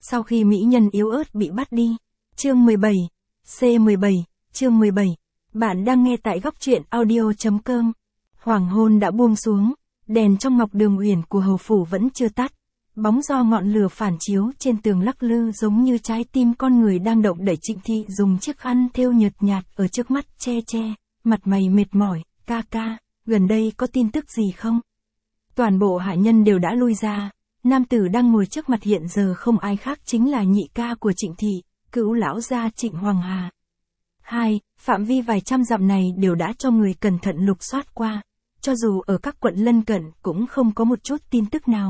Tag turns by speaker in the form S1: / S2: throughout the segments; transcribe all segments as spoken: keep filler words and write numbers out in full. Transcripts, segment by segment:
S1: Sau khi mỹ nhân yếu ớt bị bắt đi. Chương mười bảy. C mười bảy, chương mười bảy. Bạn đang nghe tại góc truyện audio chấm com. Hoàng hôn đã buông xuống, đèn trong ngọc đường uyển của hầu phủ vẫn chưa tắt. Bóng do ngọn lửa phản chiếu trên tường lắc lư giống như trái tim con người đang động đẩy. Trịnh Thị dùng chiếc khăn thêu nhợt nhạt ở trước mắt che che, mặt mày mệt mỏi. Ca ca, gần đây có tin tức gì không? Toàn bộ hạ nhân đều đã lui ra, nam tử đang ngồi trước mặt hiện giờ không ai khác chính là nhị ca của Trịnh Thị, cữu lão gia Trịnh Hoàng Hà. Hai, phạm vi vài trăm dặm này đều đã cho người cẩn thận lục soát qua, cho dù ở các quận lân cận cũng không có một chút tin tức nào.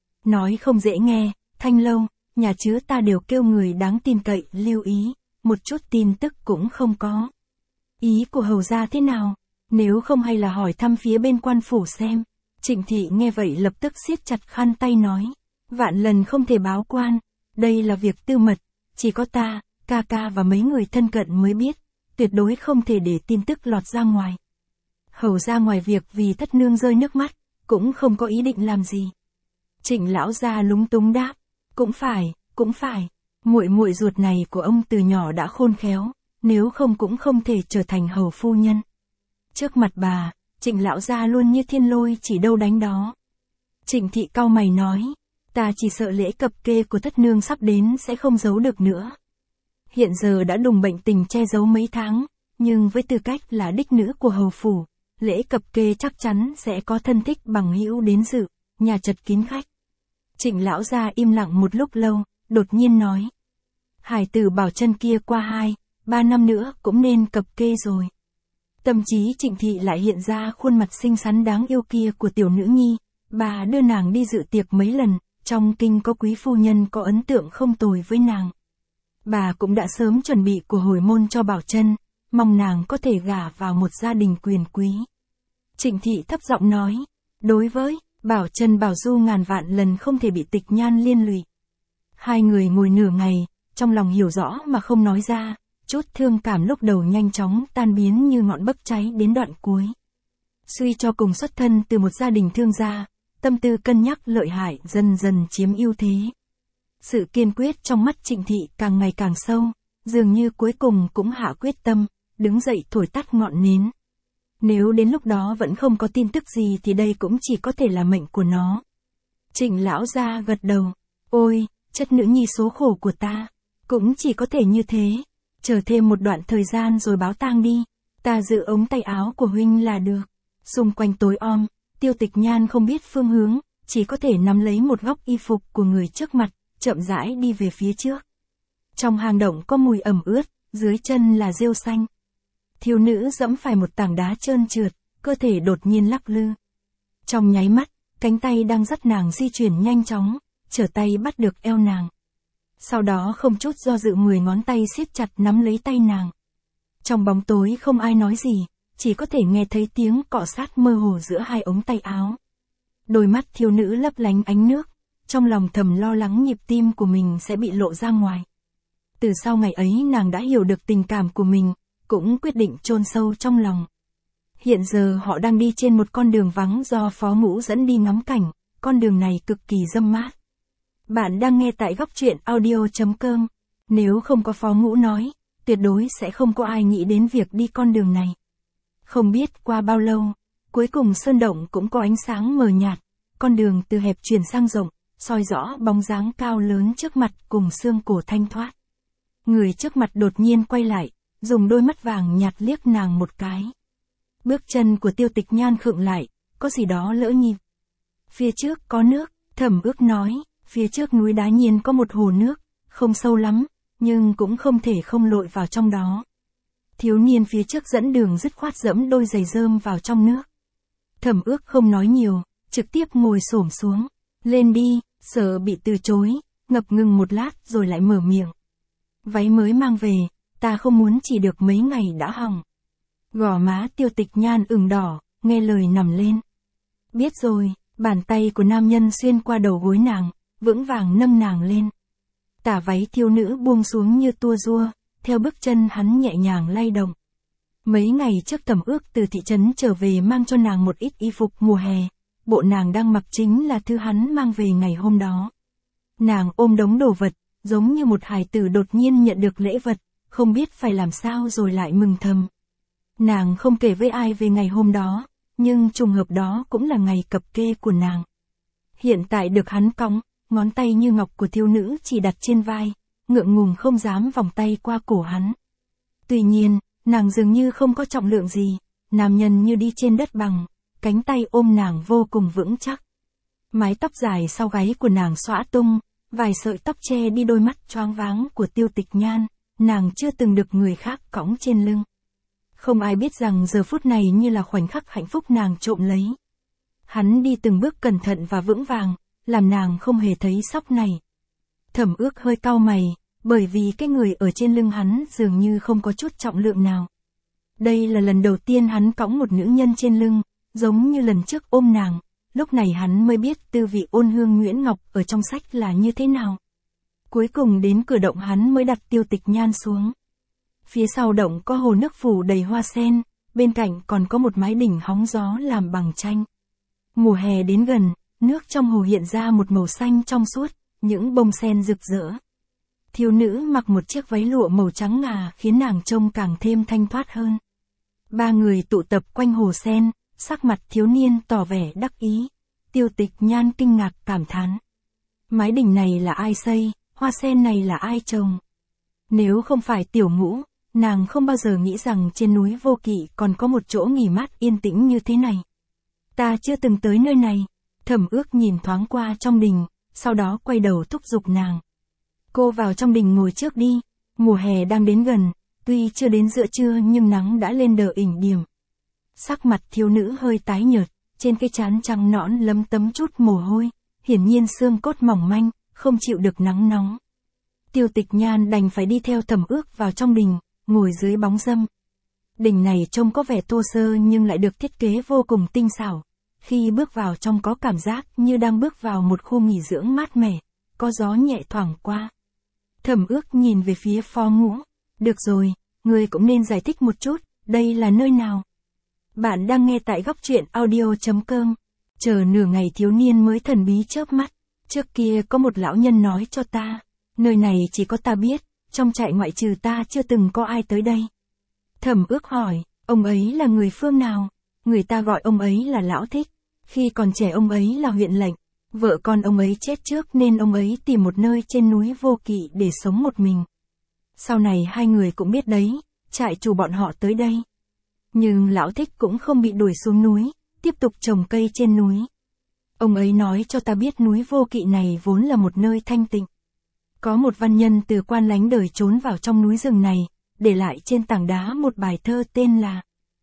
S1: Nói không dễ nghe, Thanh Lâu, nhà chứa ta đều kêu người đáng tin cậy lưu ý, một chút tin tức cũng không có. Ý của hầu gia thế nào? Nếu không hay là hỏi thăm phía bên quan phủ xem. Trịnh Thị nghe vậy lập tức siết chặt khăn tay nói, vạn lần không thể báo quan, đây là việc tư mật, chỉ có ta, ca ca và mấy người thân cận mới biết, tuyệt đối không thể để tin tức lọt ra ngoài. Hầu ra ngoài việc vì thất nương rơi nước mắt, cũng không có ý định làm gì. Trịnh lão gia lúng túng đáp, cũng phải, cũng phải, muội muội ruột này của ông từ nhỏ đã khôn khéo, nếu không cũng không thể trở thành hầu phu nhân. Trước mặt bà, Trịnh lão gia luôn như thiên lôi chỉ đâu đánh đó. Trịnh Thị cau mày nói, ta chỉ sợ lễ cập kê của thất nương sắp đến sẽ không giấu được nữa. Hiện giờ đã đùng bệnh tình che giấu mấy tháng, nhưng với tư cách là đích nữ của hầu phủ, lễ cập kê chắc chắn sẽ có thân thích bằng hữu đến dự, nhà chật kín khách. Trịnh lão gia im lặng một lúc lâu, đột nhiên nói, hải tử Bảo Chân kia qua hai, ba năm nữa cũng nên cập kê rồi. Tâm trí Trịnh Thị lại hiện ra khuôn mặt xinh xắn đáng yêu kia của tiểu nữ nhi, bà đưa nàng đi dự tiệc mấy lần, trong kinh có quý phu nhân có ấn tượng không tồi với nàng. Bà cũng đã sớm chuẩn bị của hồi môn cho Bảo Chân, mong nàng có thể gả vào một gia đình quyền quý. Trịnh Thị thấp giọng nói, đối với Bảo Chân Bảo Du ngàn vạn lần không thể bị tịch nhan liên lụy. Hai người ngồi nửa ngày, trong lòng hiểu rõ mà không nói ra. Chút thương cảm lúc đầu nhanh chóng tan biến như ngọn bấc cháy đến đoạn cuối. Suy cho cùng xuất thân từ một gia đình thương gia, tâm tư cân nhắc lợi hại dần dần chiếm ưu thế. Sự kiên quyết trong mắt Trịnh Thị càng ngày càng sâu, dường như cuối cùng cũng hạ quyết tâm, đứng dậy thổi tắt ngọn nến. Nếu đến lúc đó vẫn không có tin tức gì thì đây cũng chỉ có thể là mệnh của nó. Trịnh lão gia gật đầu, ôi, chất nữ nhi số khổ của ta, cũng chỉ có thể như thế. Chờ thêm một đoạn thời gian rồi báo tang đi, ta giữ ống tay áo của huynh là được. Xung quanh tối om, Tiêu Tịch Nhan không biết phương hướng, chỉ có thể nắm lấy một góc y phục của người trước mặt, chậm rãi đi về phía trước. Trong hang động có mùi ẩm ướt, dưới chân là rêu xanh. Thiếu nữ dẫm phải một tảng đá trơn trượt, cơ thể đột nhiên lắc lư. Trong nháy mắt, cánh tay đang dắt nàng di chuyển nhanh chóng, trở tay bắt được eo nàng. Sau đó không chút do dự mười ngón tay siết chặt nắm lấy tay nàng. Trong bóng tối không ai nói gì, chỉ có thể nghe thấy tiếng cọ sát mơ hồ giữa hai ống tay áo. Đôi mắt thiếu nữ lấp lánh ánh nước, trong lòng thầm lo lắng nhịp tim của mình sẽ bị lộ ra ngoài. Từ sau ngày ấy nàng đã hiểu được tình cảm của mình, cũng quyết định chôn sâu trong lòng. Hiện giờ họ đang đi trên một con đường vắng do Phó Ngũ dẫn đi ngắm cảnh, con đường này cực kỳ râm mát. Bạn đang nghe tại góc truyện audio chấm com. Nếu không có Phó Ngũ nói, tuyệt đối sẽ không có ai nghĩ đến việc đi con đường này. Không biết qua bao lâu, cuối cùng sơn động cũng có ánh sáng mờ nhạt, con đường từ hẹp chuyển sang rộng, soi rõ bóng dáng cao lớn trước mặt cùng xương cổ thanh thoát. Người trước mặt đột nhiên quay lại, dùng đôi mắt vàng nhạt liếc nàng một cái. Bước chân của Tiêu Tịch Nhan khựng lại, có gì đó lỡ nhịp. Phía trước có nước, Thẩm Ước nói. Phía trước núi đá nhiên có một hồ nước, không sâu lắm, nhưng cũng không thể không lội vào trong đó. Thiếu niên phía trước dẫn đường dứt khoát dẫm đôi giày rơm vào trong nước. Thẩm Ước không nói nhiều, trực tiếp ngồi xổm xuống. Lên đi, sợ bị từ chối, ngập ngừng một lát rồi lại mở miệng. Váy mới mang về, ta không muốn chỉ được mấy ngày đã hỏng. Gò má Tiêu Tịch Nhan ửng đỏ, nghe lời nằm lên. Biết rồi, bàn tay của nam nhân xuyên qua đầu gối nàng, vững vàng nâng nàng lên. Tả váy thiếu nữ buông xuống như tua rua, theo bước chân hắn nhẹ nhàng lay động. Mấy ngày trước Thẩm Ước từ thị trấn trở về mang cho nàng một ít y phục mùa hè, bộ nàng đang mặc chính là thứ hắn mang về ngày hôm đó. Nàng ôm đống đồ vật, giống như một hài tử đột nhiên nhận được lễ vật, không biết phải làm sao rồi lại mừng thầm. Nàng không kể với ai về ngày hôm đó, nhưng trùng hợp đó cũng là ngày cập kê của nàng. Hiện tại được hắn cõng, ngón tay như ngọc của thiếu nữ chỉ đặt trên vai, ngượng ngùng không dám vòng tay qua cổ hắn. Tuy nhiên, nàng dường như không có trọng lượng gì, nam nhân như đi trên đất bằng, cánh tay ôm nàng vô cùng vững chắc. Mái tóc dài sau gáy của nàng xõa tung, vài sợi tóc che đi đôi mắt choáng váng của Tiêu Tịch Nhan, nàng chưa từng được người khác cõng trên lưng. Không ai biết rằng giờ phút này như là khoảnh khắc hạnh phúc nàng trộm lấy. Hắn đi từng bước cẩn thận và vững vàng, làm nàng không hề thấy sóc này. Thẩm Ước hơi cau mày, bởi vì cái người ở trên lưng hắn dường như không có chút trọng lượng nào. Đây là lần đầu tiên hắn cõng một nữ nhân trên lưng, giống như lần trước ôm nàng, lúc này hắn mới biết tư vị ôn hương Nguyễn Ngọc ở trong sách là như thế nào. Cuối cùng đến cửa động hắn mới đặt Tiêu Tịch Nhan xuống. Phía sau động có hồ nước phủ đầy hoa sen, bên cạnh còn có một mái đỉnh hóng gió làm bằng tranh. Mùa hè đến gần, nước trong hồ hiện ra một màu xanh trong suốt, những bông sen rực rỡ. Thiếu nữ mặc một chiếc váy lụa màu trắng ngà khiến nàng trông càng thêm thanh thoát hơn. Ba người tụ tập quanh hồ sen, sắc mặt thiếu niên tỏ vẻ đắc ý. Tiêu Tịch Nhan kinh ngạc cảm thán. Mái đỉnh này là ai xây, hoa sen này là ai trồng? Nếu không phải Tiểu Ngũ, nàng không bao giờ nghĩ rằng trên núi Vô Kỵ còn có một chỗ nghỉ mát yên tĩnh như thế này. Ta chưa từng tới nơi này. Thẩm Ước nhìn thoáng qua trong đình, sau đó quay đầu thúc giục nàng. Cô vào trong đình ngồi trước đi, mùa hè đang đến gần, tuy chưa đến giữa trưa nhưng nắng đã lên đờ ỉnh điểm. Sắc mặt thiếu nữ hơi tái nhợt, trên cái trán trắng nõn lấm tấm chút mồ hôi, hiển nhiên xương cốt mỏng manh, không chịu được nắng nóng. Tiêu Tịch Nhan đành phải đi theo Thẩm Ước vào trong đình, ngồi dưới bóng râm. Đình này trông có vẻ thô sơ nhưng lại được thiết kế vô cùng tinh xảo. Khi bước vào trong có cảm giác như đang bước vào một khu nghỉ dưỡng mát mẻ, có gió nhẹ thoảng qua. Thẩm Ước nhìn về phía Phó Ngũ. Được rồi, người cũng nên giải thích một chút, đây là nơi nào? Bạn đang nghe tại góc truyện audio chấm com. Chờ nửa ngày thiếu niên mới thần bí chớp mắt. Trước kia có một lão nhân nói cho ta, nơi này chỉ có ta biết, trong trại ngoại trừ ta chưa từng có ai tới đây. Thẩm Ước hỏi, ông ấy là người phương nào? Người ta gọi ông ấy là Lão Thích. Khi còn trẻ ông ấy là huyện lệnh, vợ con ông ấy chết trước nên ông ấy tìm một nơi trên núi Vô Kỵ để sống một mình. Sau này hai người cũng biết đấy, trại chủ bọn họ tới đây. Nhưng Lão Thích cũng không bị đuổi xuống núi, tiếp tục trồng cây trên núi. Ông ấy nói cho ta biết núi Vô Kỵ này vốn là một nơi thanh tịnh. Có một văn nhân từ Quan Lánh đời trốn vào trong núi rừng này, để lại trên tảng đá một bài thơ tên là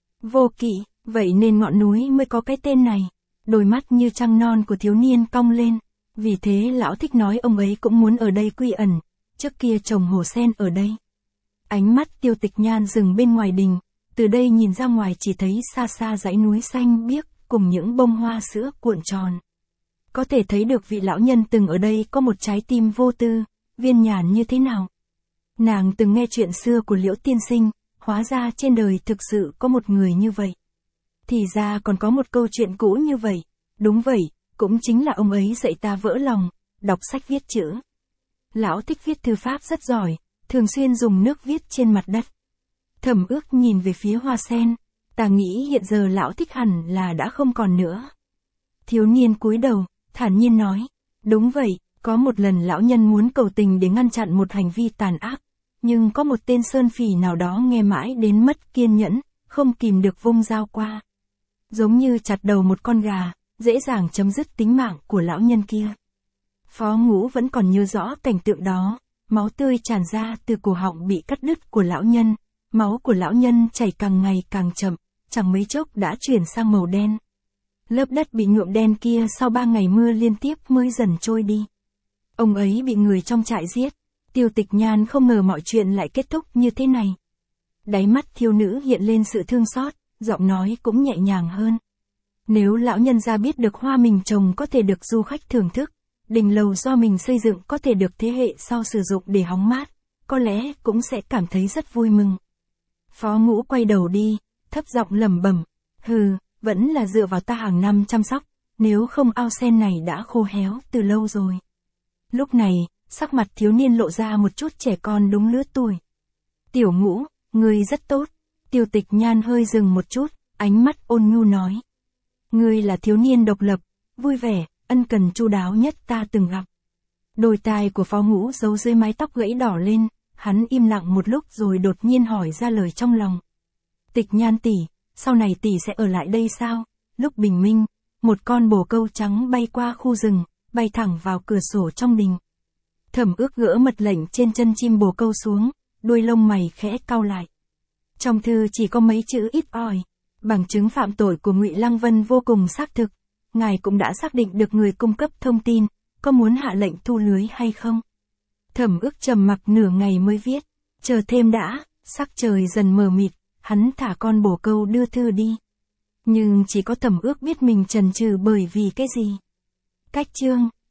S1: Vô Kỵ, vậy nên ngọn núi mới có cái tên này. Đôi mắt như trăng non của thiếu niên cong lên, vì thế Lão Thích nói ông ấy cũng muốn ở đây quy ẩn, trước kia trồng hồ sen ở đây. Ánh mắt Tiêu Tịch Nhan dừng bên ngoài đình, từ đây nhìn ra ngoài chỉ thấy xa xa dãy núi xanh biếc, cùng những bông hoa sữa cuộn tròn. Có thể thấy được vị lão nhân từng ở đây có một trái tim vô tư, viên nhàn như thế nào. Nàng từng nghe chuyện xưa của Liễu tiên sinh, hóa ra trên đời thực sự có một người như vậy. Thì ra còn có một câu chuyện cũ như vậy, đúng vậy, cũng chính là ông ấy dạy ta vỡ lòng, đọc sách viết chữ. Lão Thích viết thư pháp rất giỏi, thường xuyên dùng nước viết trên mặt đất. Thẩm Ước nhìn về phía hoa sen, ta nghĩ hiện giờ Lão Thích hẳn là đã không còn nữa. Thiếu niên cúi đầu, thản nhiên nói, đúng vậy, có một lần lão nhân muốn cầu tình để ngăn chặn một hành vi tàn ác, nhưng có một tên sơn phỉ nào đó nghe mãi đến mất kiên nhẫn, không kìm được vung dao qua. Giống như chặt đầu một con gà, dễ dàng chấm dứt tính mạng của lão nhân kia. Phó Ngũ vẫn còn nhớ rõ cảnh tượng đó, máu tươi tràn ra từ cổ họng bị cắt đứt của lão nhân, máu của lão nhân chảy càng ngày càng chậm, chẳng mấy chốc đã chuyển sang màu đen. Lớp đất bị nhuộm đen kia sau ba ngày mưa liên tiếp mới dần trôi đi. Ông ấy bị người trong trại giết. Tiêu Tịch Nhan không ngờ mọi chuyện lại kết thúc như thế này. Đáy mắt thiếu nữ hiện lên sự thương xót, giọng nói cũng nhẹ nhàng hơn. Nếu lão nhân gia biết được hoa mình trồng có thể được du khách thưởng thức, đình lầu do mình xây dựng có thể được thế hệ sau sử dụng để hóng mát, có lẽ cũng sẽ cảm thấy rất vui mừng. Phó Ngũ quay đầu đi, thấp giọng lẩm bẩm, hừ, vẫn là dựa vào ta hàng năm chăm sóc, nếu không ao sen này đã khô héo từ lâu rồi. Lúc này, sắc mặt thiếu niên lộ ra một chút trẻ con đúng lứa tuổi. Tiểu Ngũ, ngươi rất tốt. Tiêu Tịch Nhan hơi dừng một chút, ánh mắt ôn nhu nói. Ngươi là thiếu niên độc lập, vui vẻ, ân cần chu đáo nhất ta từng gặp. Đôi tai của Phó Ngũ giấu dưới mái tóc gãy đỏ lên, hắn im lặng một lúc rồi đột nhiên hỏi ra lời trong lòng. Tịch Nhan tỷ, sau này tỷ sẽ ở lại đây sao? Lúc bình minh, một con bồ câu trắng bay qua khu rừng, bay thẳng vào cửa sổ trong đình. Thẩm Ước gỡ mật lệnh trên chân chim bồ câu xuống, đuôi lông mày khẽ cau lại. Trong thư chỉ có mấy chữ ít ỏi, bằng chứng phạm tội của Ngụy Lăng Vân vô cùng xác thực, ngài cũng đã xác định được người cung cấp thông tin, có muốn hạ lệnh thu lưới hay không? Thẩm Ước trầm mặc nửa ngày mới viết, chờ thêm đã. Sắc trời dần mờ mịt, hắn thả con bồ câu đưa thư đi. Nhưng chỉ có Thẩm Ước biết mình chần chừ bởi vì cái gì. Cách chương